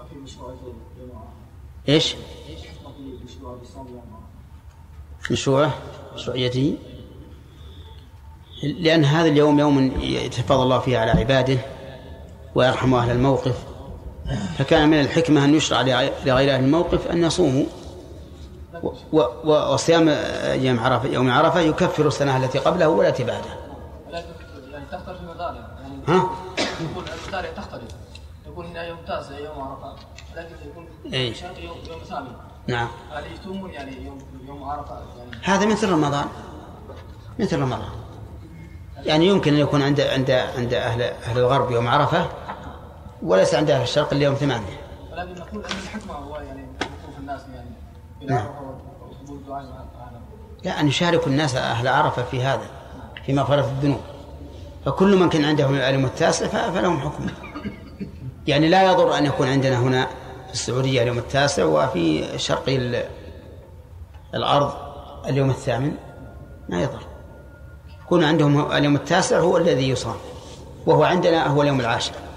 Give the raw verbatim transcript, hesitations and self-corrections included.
إيش؟ مشروعه مشروعيته لأن هذا اليوم يوم يتفضل الله فيه على عباده ويرحم أهل الموقف، فكان من الحكمة أن يشرع لغير أهل الموقف أن يصوموا، وصيام يوم عرفة يوم عرفة يكفر السنة التي قبله والتي بعدها. يعني تختلف المضارع، يعني ها؟ يكون المضارع تختلف، يكون هنا يوم تاسع يوم عرفة، لكن يكون أي. يوم يوم ثامن. نعم. هل يصومون يعني يوم يوم عرفة يعني؟ هذا مثل رمضان، مثل رمضان، يعني يمكن أن يكون عند عند عند أهل أهل الغرب يوم عرفة وليس عند أهل الشرق اليوم ثمانية. ولكن نقول أن الحكمة هو يعني يكون الناس يعني إلى نعم. عرفة وقبول الدعاء. لا، أن يشارك الناس أهل عرفة في هذا، في مغفرة الذنوب، فكل من كان عنده اليوم التاسع فلهم حكم. يعني لا يضر أن يكون عندنا هنا في السعودية اليوم التاسع وفي شرق الأرض اليوم الثامن، ما يضر. يكون عندهم اليوم التاسع هو الذي يصام، وهو عندنا هو اليوم العاشر.